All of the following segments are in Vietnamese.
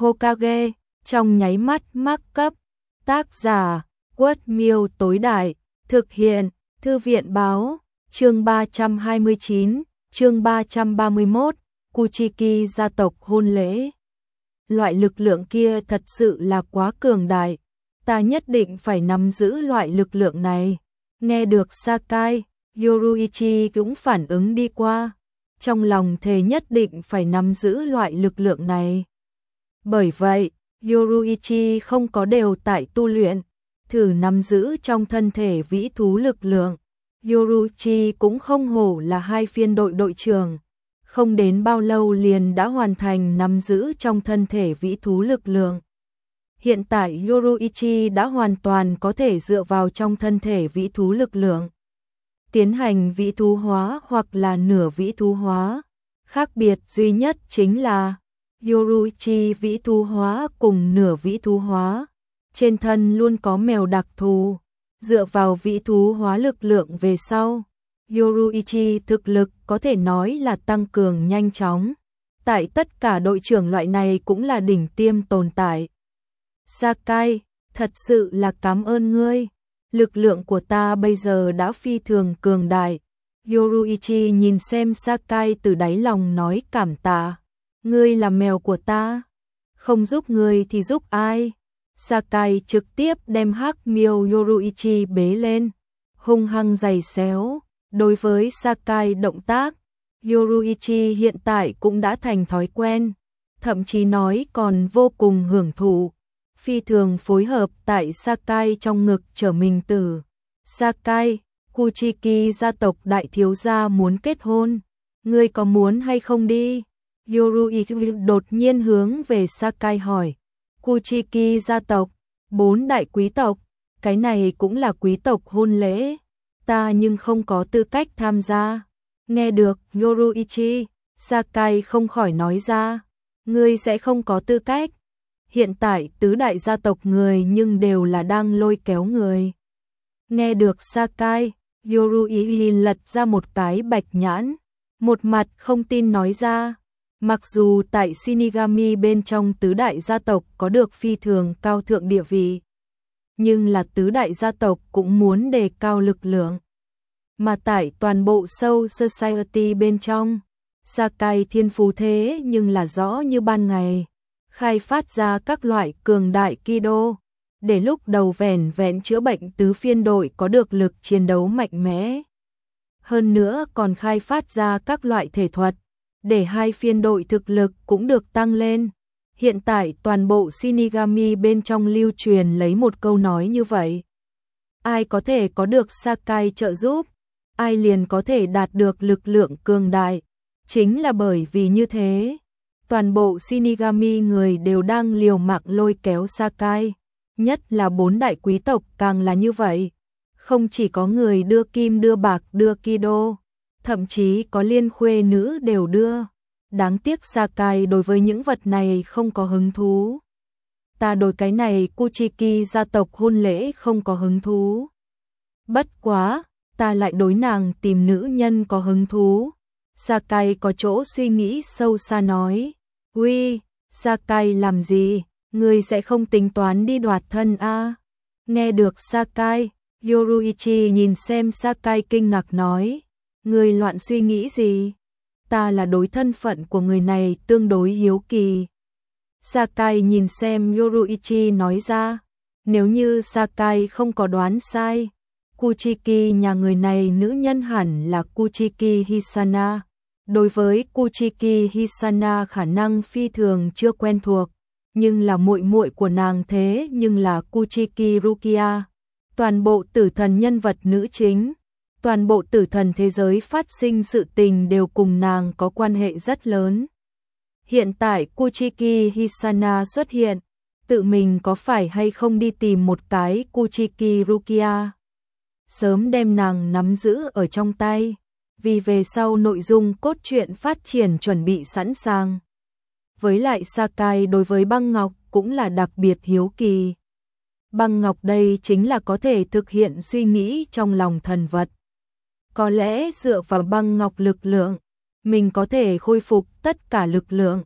Hokage, trong nháy mắt mắc cấp. Tác giả, Quất Miêu tối đại, thực hiện, Thư viện báo, chương 329, chương 331, Kuchiki gia tộc hôn lễ. Loại lực lượng kia thật sự là quá cường đại, ta nhất định phải nắm giữ loại lực lượng này. Nghe được Sakai, Yoruichi cũng phản ứng đi qua, trong lòng thề nhất định phải nắm giữ loại lực lượng này. Bởi vậy, Yoruichi không có đều tại tu luyện, thử nắm giữ trong thân thể vĩ thú lực lượng. Yoruichi cũng không hổ là hai phiên đội trưởng, không đến bao lâu liền đã hoàn thành nắm giữ trong thân thể vĩ thú lực lượng. Hiện tại Yoruichi đã hoàn toàn có thể dựa vào trong thân thể vĩ thú lực lượng tiến hành vĩ thú hóa hoặc là nửa vĩ thú hóa. Khác biệt duy nhất chính là Yoruichi vĩ thú hóa cùng nửa vĩ thú hóa trên thân luôn có mèo đặc thù, dựa vào vĩ thú hóa lực lượng về sau, Yoruichi thực lực có thể nói là tăng cường nhanh chóng. Tại tất cả đội trưởng loại này cũng là đỉnh tiêm tồn tại. Sakai, thật sự là cảm ơn ngươi. Lực lượng của ta bây giờ đã phi thường cường đại. Yoruichi nhìn xem Sakai từ đáy lòng nói cảm tạ. Ngươi là mèo của ta. Không giúp ngươi thì giúp ai? Sakai trực tiếp đem hắc miêu Yoruichi bế lên, hung hăng giày xéo. Đối với Sakai động tác, Yoruichi hiện tại cũng đã thành thói quen, thậm chí nói còn vô cùng hưởng thụ, phi thường phối hợp tại Sakai trong ngực trở mình tử. Sakai, Kuchiki gia tộc đại thiếu gia muốn kết hôn, ngươi có muốn hay không đi? Yoruichi đột nhiên hướng về Sakai hỏi. Kuchiki gia tộc, 4 đại quý tộc, cái này cũng là quý tộc hôn lễ, ta nhưng không có tư cách tham gia. Nghe được Yoruichi, Sakai không khỏi nói ra, ngươi sẽ không có tư cách. Hiện tại tứ đại gia tộc người nhưng đều là đang lôi kéo người. Nghe được Sakai, Yoruichi lật ra một cái bạch nhãn, một mặt không tin nói ra, mặc dù tại Shinigami bên trong tứ đại gia tộc có được phi thường cao thượng địa vị, nhưng là tứ đại gia tộc cũng muốn đề cao lực lượng. Mà tại toàn bộ Soul Society bên trong, Sakai thiên phú thế nhưng là rõ như ban ngày, khai phát ra các loại cường đại Kido, để lúc đầu vẻn vẹn chữa bệnh tứ phiên đội có được lực chiến đấu mạnh mẽ. Hơn nữa còn khai phát ra các loại thể thuật, để hai phiên đội thực lực cũng được tăng lên. Hiện tại toàn bộ Shinigami bên trong lưu truyền lấy một câu nói như vậy. Ai có thể có được Sakai trợ giúp, ai liền có thể đạt được lực lượng cường đại. Chính là bởi vì như thế, toàn bộ Shinigami người đều đang liều mạng lôi kéo Sakai. Nhất là 4 đại quý tộc càng là như vậy. Không chỉ có người đưa kim đưa bạc đưa Kido, thậm chí có liên khuê nữ đều đưa. Đáng tiếc Sakai đối với những vật này không có hứng thú. Ta đối cái này Kuchiki gia tộc hôn lễ không có hứng thú. Bất quá, ta lại đối nàng tìm nữ nhân có hứng thú. Sakai có chỗ suy nghĩ sâu xa nói. Uy, Sakai làm gì? Ngươi sẽ không tính toán đi đoạt thân a? Nghe được Sakai, Yoruichi nhìn xem Sakai kinh ngạc nói. Ngươi loạn suy nghĩ gì? Ta là đối thân phận của người này tương đối hiếu kỳ. Sakai nhìn xem Yoruichi nói ra. Nếu như Sakai không có đoán sai, Kuchiki nhà người này nữ nhân hẳn là Kuchiki Hisana. Đối với Kuchiki Hisana khả năng phi thường chưa quen thuộc, nhưng là muội muội của nàng thế nhưng là Kuchiki Rukia. Toàn bộ tử thần nhân vật nữ chính, toàn bộ tử thần thế giới phát sinh sự tình đều cùng nàng có quan hệ rất lớn. Hiện tại Kuchiki Hisana xuất hiện, tự mình có phải hay không đi tìm một cái Kuchiki Rukia, sớm đem nàng nắm giữ ở trong tay, vì về sau nội dung cốt truyện phát triển chuẩn bị sẵn sàng. Với lại Sakai đối với băng ngọc cũng là đặc biệt hiếu kỳ. Băng ngọc đây chính là có thể thực hiện suy nghĩ trong lòng thần vật. Có lẽ dựa vào băng ngọc lực lượng, mình có thể khôi phục tất cả lực lượng,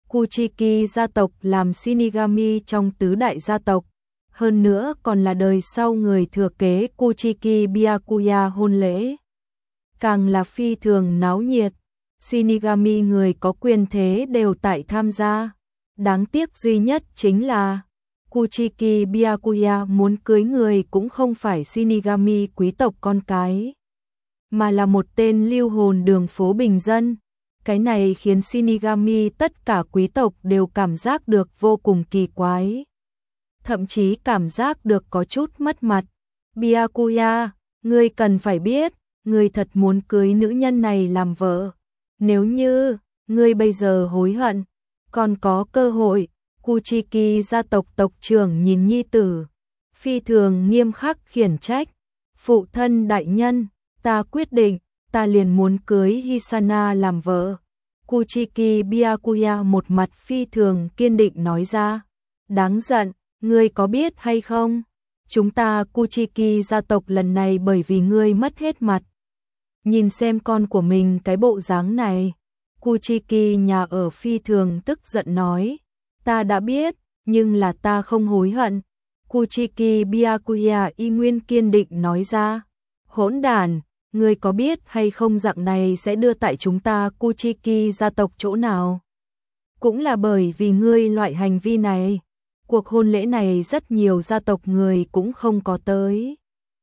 Kuchiki gia tộc làm Shinigami trong tứ đại gia tộc, hơn nữa còn là đời sau người thừa kế Kuchiki Byakuya hôn lễ. Càng là phi thường náo nhiệt, Shinigami người có quyền thế đều tại tham gia. Đáng tiếc duy nhất chính là Kuchiki Byakuya muốn cưới người cũng không phải Shinigami quý tộc con cái, mà là một tên lưu hồn đường phố bình dân. Cái này khiến Shinigami tất cả quý tộc đều cảm giác được vô cùng kỳ quái. Thậm chí cảm giác được có chút mất mặt. Byakuya, ngươi cần phải biết, ngươi thật muốn cưới nữ nhân này làm vợ. Nếu như ngươi bây giờ hối hận, còn có cơ hội. Kuchiki gia tộc tộc trưởng nhìn nhi tử, phi thường nghiêm khắc khiển trách. Phụ thân đại nhân, ta quyết định, ta liền muốn cưới Hisana làm vợ. Kuchiki Byakuya một mặt phi thường kiên định nói ra. Đáng giận, ngươi có biết hay không? Chúng ta Kuchiki gia tộc lần này bởi vì ngươi mất hết mặt. Nhìn xem con của mình cái bộ dáng này. Kuchiki nhà ở phi thường tức giận nói. Ta đã biết, nhưng là ta không hối hận. Kuchiki Byakuya y nguyên kiên định nói ra. Hỗn đản, ngươi có biết hay không dạng này sẽ đưa tại chúng ta Kuchiki gia tộc chỗ nào? Cũng là bởi vì ngươi loại hành vi này. Cuộc hôn lễ này rất nhiều gia tộc người cũng không có tới.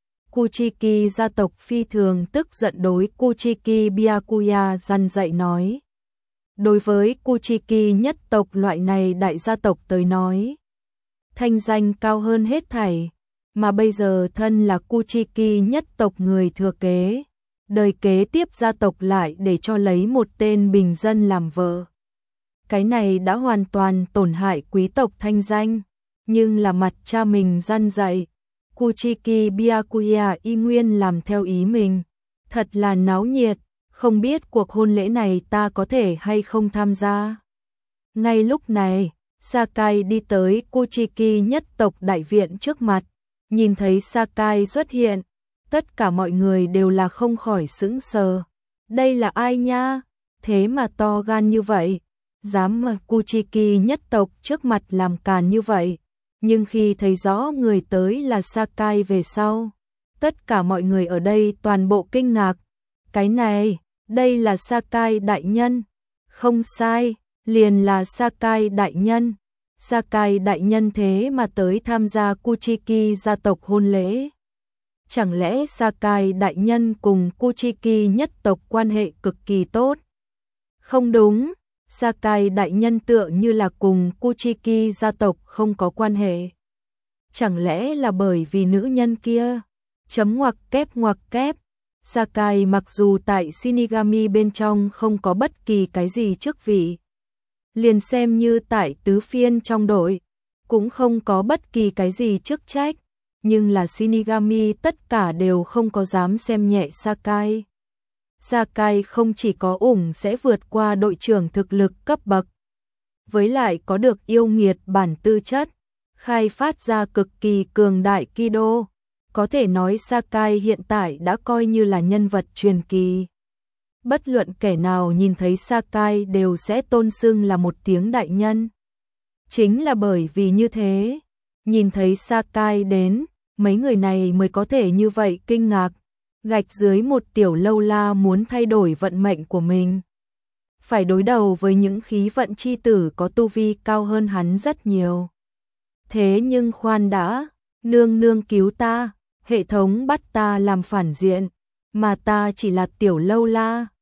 Kuchiki gia tộc phi thường tức giận đối Kuchiki Byakuya răn dạy nói. Đối với Kuchiki nhất tộc loại này đại gia tộc tới nói, thanh danh cao hơn hết thảy, mà bây giờ thân là Kuchiki nhất tộc người thừa kế, đời kế tiếp gia tộc lại để cho lấy một tên bình dân làm vợ. Cái này đã hoàn toàn tổn hại quý tộc thanh danh, nhưng là mặt cha mình răn dạy, Kuchiki Byakuya y nguyên làm theo ý mình, thật là náo nhiệt. Không biết cuộc hôn lễ này ta có thể hay không tham gia. Ngay lúc này, Sakai đi tới Kuchiki nhất tộc đại viện trước mặt. Nhìn thấy Sakai xuất hiện, tất cả mọi người đều là không khỏi sững sờ. Đây là ai nha? Thế mà to gan như vậy, dám ở Kuchiki nhất tộc trước mặt làm càn như vậy. Nhưng khi thấy rõ người tới là Sakai về sau, tất cả mọi người ở đây toàn bộ kinh ngạc. Cái này, đây là Sakai đại nhân. Không sai, liền là Sakai đại nhân. Sakai đại nhân thế mà tới tham gia Kuchiki gia tộc hôn lễ. Chẳng lẽ Sakai đại nhân cùng Kuchiki nhất tộc quan hệ cực kỳ tốt? Không đúng, Sakai đại nhân tựa như là cùng Kuchiki gia tộc không có quan hệ. Chẳng lẽ là bởi vì nữ nhân kia? Chấm ngoặc kép. Sakai mặc dù tại Shinigami bên trong không có bất kỳ cái gì chức vị, liền xem như tại tứ phiên trong đội, cũng không có bất kỳ cái gì chức trách, nhưng là Shinigami tất cả đều không có dám xem nhẹ Sakai. Sakai không chỉ có sẽ vượt qua đội trưởng thực lực cấp bậc, với lại có được yêu nghiệt bản tư chất, khai phát ra cực kỳ cường đại Kido. Có thể nói Sakai hiện tại đã coi như là nhân vật truyền kỳ. Bất luận kẻ nào nhìn thấy Sakai đều sẽ tôn xưng là một tiếng đại nhân. Chính là bởi vì như thế, nhìn thấy Sakai đến, mấy người này mới có thể như vậy kinh ngạc, gạch dưới một tiểu lâu la muốn thay đổi vận mệnh của mình. Phải đối đầu với những khí vận chi tử có tu vi cao hơn hắn rất nhiều. Thế nhưng khoan đã, nương cứu ta. Hệ thống bắt ta làm phản diện, mà ta chỉ là tiểu lâu la.